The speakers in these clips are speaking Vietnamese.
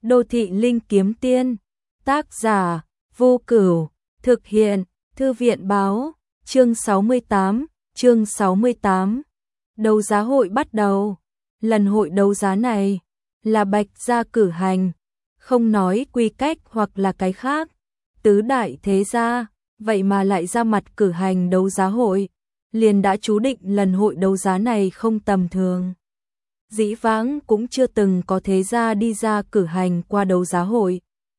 Đô thị linh kiếm tiên. Tác giả Vô Cửu. Thực hiện Thư viện báo. Chương 68. Đấu giá hội bắt đầu. Lần hội đấu giá này là Bạch gia cử hành, không nói quy cách hoặc là cái khác. Tứ đại thế gia, vậy mà lại ra mặt cử hành đấu giá hội, liền đã chú định lần hội đấu giá này không tầm thường. Dĩ vãng cũng chưa từng có thế gia đi ra cử hành qua đấu giá hội.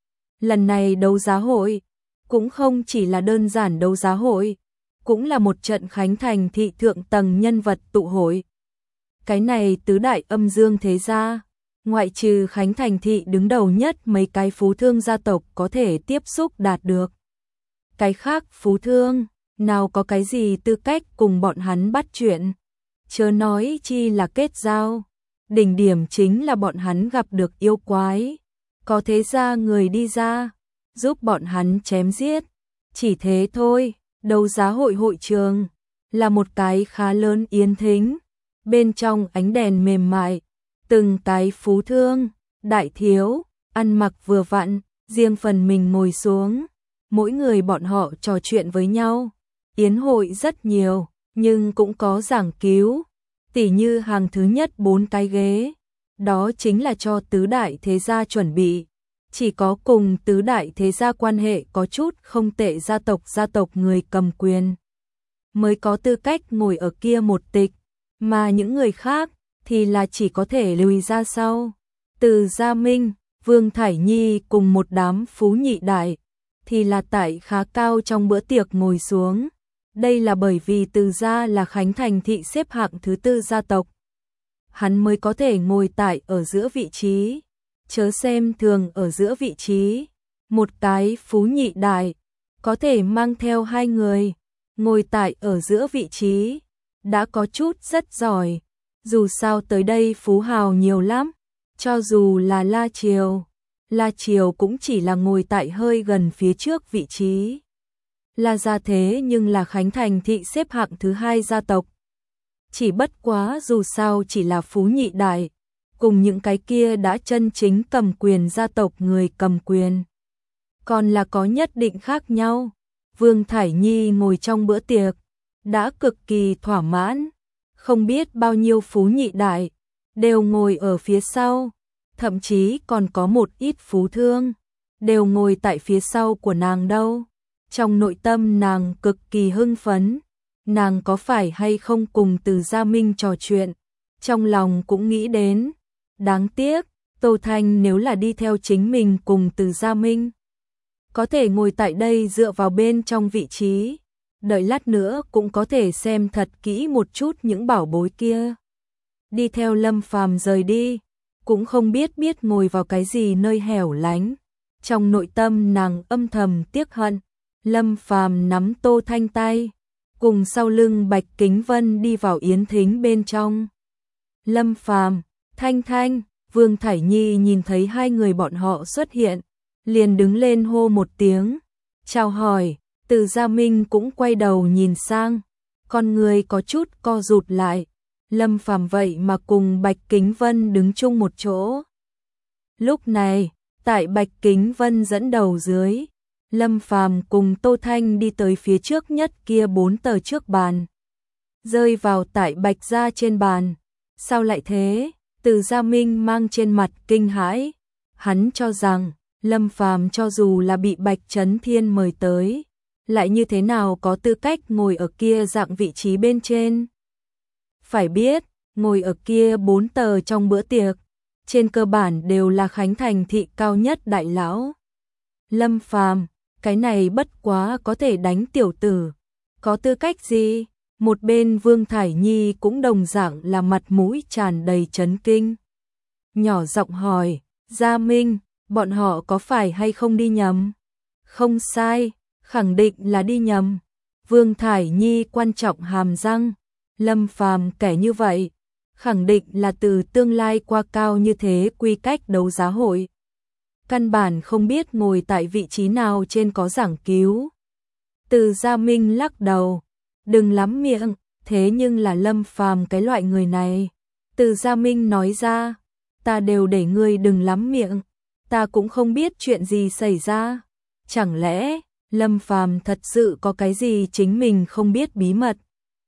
Lần này đấu giá hội cũng không chỉ là đơn giản đấu giá hội, cũng là một trận khánh thành thị thượng tầng nhân vật tụ hội. Cái này tứ đại âm dương thế gia, ngoại trừ khánh thành thị đứng đầu nhất mấy cái phú thương gia tộc có thể tiếp xúc đạt được. Cái khác phú thương, nào có cái gì tư cách cùng bọn hắn bắt chuyện, chớ nói chi là kết giao. Đỉnh điểm chính là bọn hắn gặp được yêu quái, có thế gia người đi ra, giúp bọn hắn chém giết. Chỉ thế thôi. Đấu giá hội hội trường là một cái khá lớn yến thính, bên trong ánh đèn mềm mại, từng cái phú thương, đại thiếu, ăn mặc vừa vặn, riêng phần mình ngồi xuống, mỗi người bọn họ trò chuyện với nhau. Yến hội rất nhiều, nhưng cũng có giảng cứu, tỉ như hàng thứ nhất 4 cái ghế, đó chính là cho tứ đại thế gia chuẩn bị. Chỉ có cùng tứ đại thế gia quan hệ có chút không tệ gia tộc người cầm quyền mới có tư cách ngồi ở kia một tịch, mà những người khác thì là chỉ có thể lùi ra sau. Từ Gia Minh, Vương Thải Nhi cùng một đám phú nhị đại thì là tại khá cao trong bữa tiệc ngồi xuống. Đây là bởi vì Từ gia là khánh thành thị xếp hạng thứ 4 gia tộc, hắn mới có thể ngồi tại ở giữa vị trí. Chớ xem thường ở giữa vị trí, một cái phú nhị đại có thể mang theo 2 người ngồi tại ở giữa vị trí, đã có chút rất giỏi. Dù sao tới đây phú hào nhiều lắm, cho dù là La Triều cũng chỉ là ngồi tại hơi gần phía trước vị trí. La gia thế nhưng là khánh thành thị xếp hạng thứ 2 gia tộc. Chỉ bất quá dù sao chỉ là phú nhị đại, cùng những cái kia đã chân chính cầm quyền gia tộc người cầm quyền còn là có nhất định khác nhau. Vương Thải Nhi ngồi trong bữa tiệc đã cực kỳ thỏa mãn, không biết bao nhiêu phú nhị đại đều ngồi ở phía sau, thậm chí còn có một ít phú thương đều ngồi tại phía sau của nàng đâu. Trong nội tâm nàng cực kỳ hưng phấn, nàng có phải hay không cùng Từ Gia Minh trò chuyện, trong lòng cũng nghĩ đến. Đáng tiếc, Tô Thanh nếu là đi theo chính mình cùng Từ Gia Minh, có thể ngồi tại đây dựa vào bên trong vị trí, đợi lát nữa cũng có thể xem thật kỹ một chút những bảo bối kia. Đi theo Lâm Phàm rời đi, cũng không biết ngồi vào cái gì nơi hẻo lánh. Trong nội tâm nàng âm thầm tiếc hận. Lâm Phàm nắm Tô Thanh tay, cùng sau lưng Bạch Kính Vân đi vào yến thính bên trong. Lâm Phàm, Thanh Thanh, Vương Thải Nhi nhìn thấy 2 người bọn họ xuất hiện, liền đứng lên hô một tiếng, chào hỏi. Từ Gia Minh cũng quay đầu nhìn sang, con người có chút co rụt lại. Lâm Phàm vậy mà cùng Bạch Kính Vân đứng chung một chỗ. Lúc này, tại Bạch Kính Vân dẫn đầu dưới, Lâm Phàm cùng Tô Thanh đi tới phía trước nhất kia 4 tờ trước bàn, rơi vào tại Bạch gia trên bàn. Sao lại thế? Từ Gia Minh mang trên mặt kinh hãi, hắn cho rằng Lâm Phàm cho dù là bị Bạch Chấn Thiên mời tới, lại như thế nào có tư cách ngồi ở kia dạng vị trí bên trên. Phải biết, ngồi ở kia 4 tờ trong bữa tiệc, trên cơ bản đều là khánh thành thị cao nhất đại lão. Lâm Phàm, cái này bất quá có thể đánh tiểu tử, có tư cách gì? Một bên Vương Thải Nhi cũng đồng dạng là mặt mũi tràn đầy chấn kinh, nhỏ giọng hỏi, Gia Minh, bọn họ có phải hay không đi nhầm? Không sai, khẳng định là đi nhầm. Vương Thải Nhi quan trọng hàm răng, Lâm Phàm kẻ như vậy, khẳng định là từ tương lai qua cao như thế quy cách đấu giá hội. Căn bản không biết ngồi tại vị trí nào trên có giảng cứu. Từ Gia Minh lắc đầu, đừng lắm miệng, thế nhưng là Lâm Phàm cái loại người này. Từ Gia Minh nói ra, ta đều để ngươi đừng lắm miệng, ta cũng không biết chuyện gì xảy ra. Chẳng lẽ Lâm Phàm thật sự có cái gì chính mình không biết bí mật?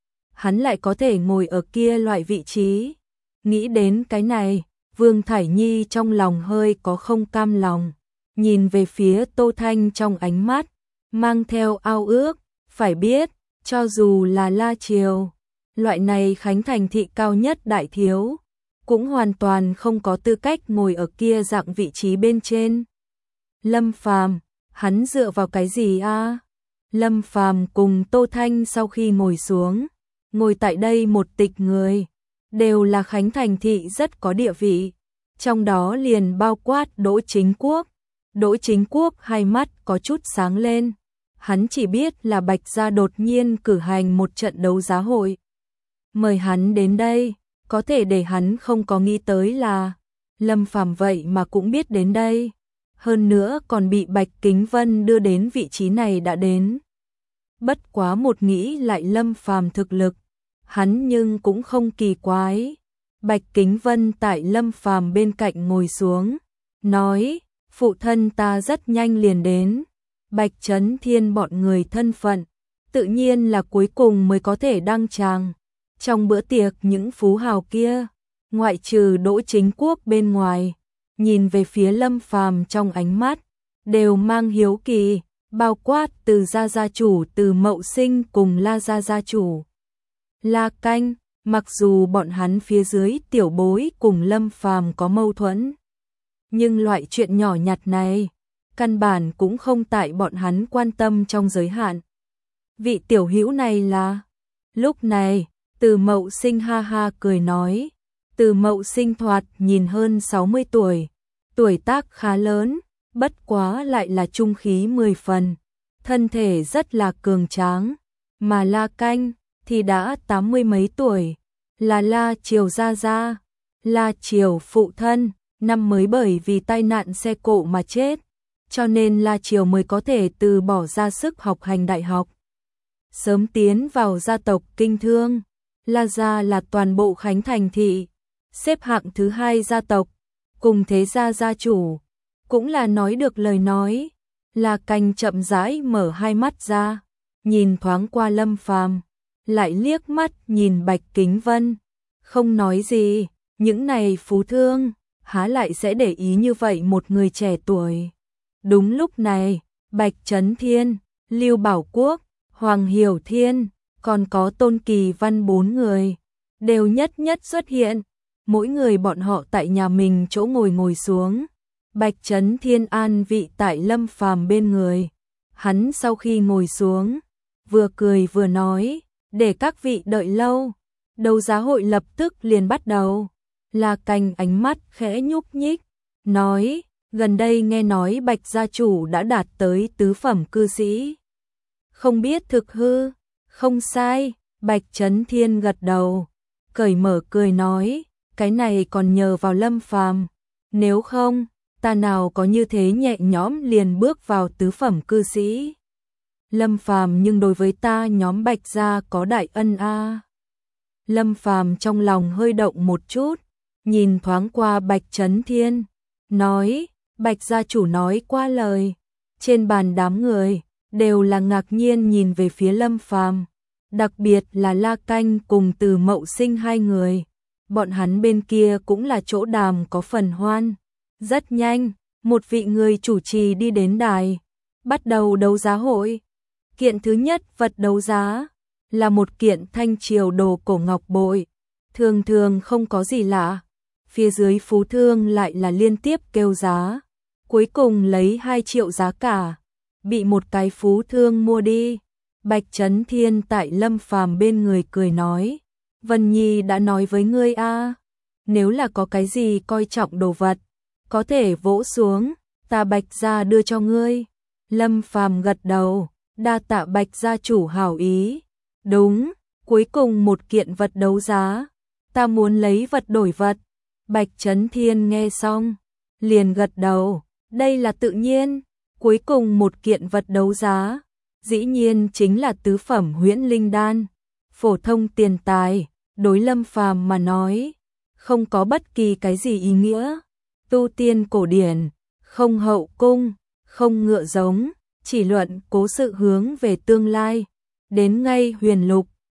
Hắn lại có thể ngồi ở kia loại vị trí. Nghĩ đến cái này, Vương Thải Nhi trong lòng hơi có không cam lòng, nhìn về phía Tô Thanh trong ánh mắt mang theo ao ước. Phải biết, cho dù là La Triều, loại này Khánh Thành thị cao nhất đại thiếu, cũng hoàn toàn không có tư cách ngồi ở kia dạng vị trí bên trên. Lâm Phàm, hắn dựa vào cái gì a? Lâm Phàm cùng Tô Thanh sau khi ngồi xuống, ngồi tại đây một tịch người, đều là Khánh Thành thị rất có địa vị, trong đó liền bao quát Đỗ Chính Quốc. Đỗ Chính Quốc hai mắt có chút sáng lên, hắn chỉ biết là Bạch gia đột nhiên cử hành một trận đấu giá hội. Mời hắn đến đây, có thể để hắn không có nghĩ tới là Lâm Phàm vậy mà cũng biết đến đây. Hơn nữa còn bị Bạch Kính Vân đưa đến vị trí này đã đến. Bất quá một nghĩ lại Lâm Phàm thực lực, hắn nhưng cũng không kỳ quái. Bạch Kính Vân tại Lâm Phàm bên cạnh ngồi xuống, nói, phụ thân ta rất nhanh liền đến. Bạch Chấn Thiên bọn người thân phận, tự nhiên là cuối cùng mới có thể đăng tràng. Trong bữa tiệc những phú hào kia, ngoại trừ Đỗ Chính Quốc bên ngoài, nhìn về phía Lâm Phàm trong ánh mắt đều mang hiếu kỳ, bao quát Từ gia gia chủ Từ Mậu Sinh cùng La gia gia chủ La Canh. Mặc dù bọn hắn phía dưới tiểu bối cùng Lâm Phàm có mâu thuẫn, nhưng loại chuyện nhỏ nhặt này căn bản cũng không tại bọn hắn quan tâm trong giới hạn. Vị tiểu hữu này là... Lúc này, Từ Mậu Sinh ha ha cười nói. Từ Mậu Sinh thoạt nhìn hơn 60 tuổi, tuổi tác khá lớn, bất quá lại là trung khí 10 phần, thân thể rất là cường tráng, mà La Canh thì đã 80 mấy tuổi, là La Triều gia gia. La Triều phụ thân năm mới bởi vì tai nạn xe cộ mà chết, cho nên La Triều mới có thể từ bỏ ra sức học hành đại học, sớm tiến vào gia tộc kinh thương. La gia là toàn bộ Khánh Thành thị xếp hạng thứ 2 gia tộc, cùng thế gia gia chủ, cũng là nói được lời nói. La Canh chậm rãi mở hai mắt ra, nhìn thoáng qua Lâm Phàm, lại liếc mắt nhìn Bạch Kính Vân, không nói gì. Những này phú thương há lại sẽ để ý như vậy một người trẻ tuổi. Đúng lúc này, Bạch Chấn Thiên, Lưu Bảo Quốc, Hoàng Hiểu Thiên, còn có Tôn Kỳ Văn 4 người đều nhất nhất xuất hiện. Mỗi người bọn họ tại nhà mình chỗ ngồi xuống. Bạch Chấn Thiên an vị tại Lâm Phàm bên người. Hắn sau khi ngồi xuống, vừa cười vừa nói, để các vị đợi lâu, đấu giá hội lập tức liền bắt đầu. La Canh ánh mắt khẽ nhúc nhích, nói, gần đây nghe nói Bạch gia chủ đã đạt tới tứ phẩm cư sĩ. Không biết thực hư? Không sai, Bạch Chấn Thiên gật đầu, cởi mở cười nói, cái này còn nhờ vào Lâm Phàm, nếu không, ta nào có như thế nhẹ nhõm liền bước vào tứ phẩm cư sĩ. Lâm Phàm nhưng đối với ta nhóm Bạch gia có đại ân a. Lâm Phàm trong lòng hơi động một chút, nhìn thoáng qua Bạch Chấn Thiên, nói, Bạch gia chủ nói qua lời. Trên bàn đám người đều là ngạc nhiên nhìn về phía Lâm Phàm, đặc biệt là La Canh cùng Từ Mậu Sinh hai người. Bọn hắn bên kia cũng là chỗ đàm có phần hoan. Rất nhanh, một vị người chủ trì đi đến đài, bắt đầu đấu giá hội. Kiện thứ nhất vật đấu giá là một kiện thanh triều đồ cổ ngọc bội, thường thường không có gì lạ. Phía dưới phú thương lại là liên tiếp kêu giá, cuối cùng lấy 2 triệu giá cả, bị một cái phú thương mua đi. Bạch Chấn Thiên tại Lâm Phàm bên người cười nói, Vân Nhi đã nói với ngươi a, nếu là có cái gì coi trọng đồ vật, có thể vỗ xuống, ta Bạch gia đưa cho ngươi. Lâm Phàm gật đầu, đa tạ Bạch gia chủ hảo ý. Đúng, cuối cùng một kiện vật đấu giá, ta muốn lấy vật đổi vật. Bạch Chấn Thiên nghe xong, liền gật đầu, đây là tự nhiên. Cuối cùng một kiện vật đấu giá, dĩ nhiên chính là tứ phẩm huyễn linh đan. Phổ thông tiền tài, đối Lâm Phàm mà nói, không có bất kỳ cái gì ý nghĩa. Tu tiên cổ điển, không hậu cung, không ngựa giống, chỉ luận cố sự hướng về tương lai. Đến ngay Huyền Lục,